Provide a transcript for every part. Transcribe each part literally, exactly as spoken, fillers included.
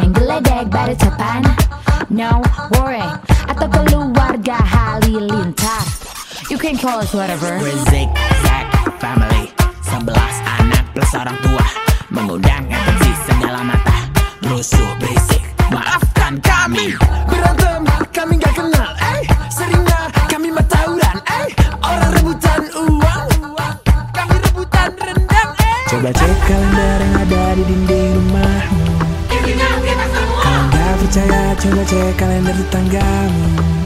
geledek baru depan. No worry, atau keluarga halilintar. You can call us whatever. We're Zigzag Family, sebelas anak plus orang tua, mengundang atensi segala mata. Rusuh berisik, maafkan kami. Berantem, kami gak kenal, eh. Seringnya kami mah tawuran, eh. Orang rebutan uang, kami rebutan rendang, eh. Coba cek kalender yang ada di dinding rumahmu. Intinya kita semua. Kalau gak percaya, coba cek kalender tetanggamu.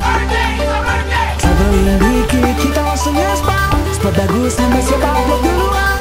Traveling dikit, kita langsung ngaspa. Spot bagus, nambah siapa upload duluan.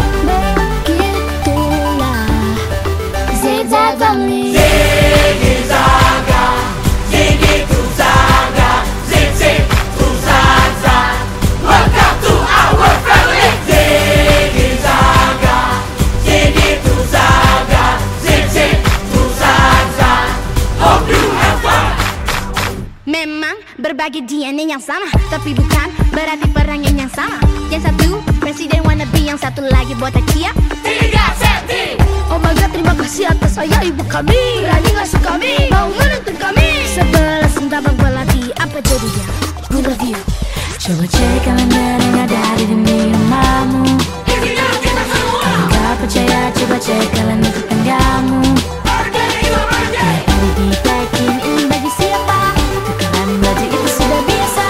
Begitulah Zigzag Family. Ziggy Zaga, Ziggy tu Zaga, Zig Zig tu Zaza. Welcome to our family. Ziggy Zaga, Ziggy tu Zaga, Zig Zig tu Zaza. Hope you have fun. Memang berbagi D N A yang sama, tapi bukan berarti perangan yang sama. Yang satu presiden wannabe, yang satu lagi buat Akia. Tiga senti. Oh my god, terima kasih atas ayah ibu kami. Berani ngasuh kami, mau menuntun kami. Sebelas tabang belati, apa jadinya? We love you. Coba cek kalender yang ada di dinding rumahmu. Intinya kita semua. Kalau gak percaya, coba cek kalender tetanggamu. Birthday, your birthday. L E D packing ini bagi siapa? Tukaran baju itu sudah biasa.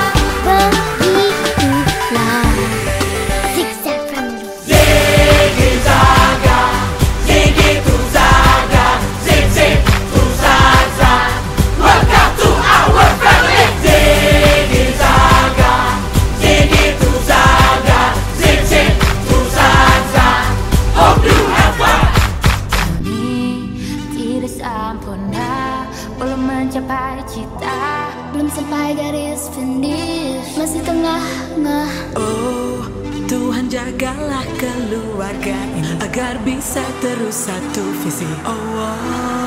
Begitulah Zigzag Family. Ziggy Zaga, Ziggy tu Zaga, Zig Zig tu Zaza. Welcome to our family. Ziggy Zaga, Ziggy tu Zaga, Zig Zig tu Zaza. Hope you have fun. kami tidak sempurna, belum mencapai cita, Belum sampai garis finish, masih tengah-tengah. Oh, Tuhan jagalah keluarga ini agar bisa terus satu visi. Oh, oh.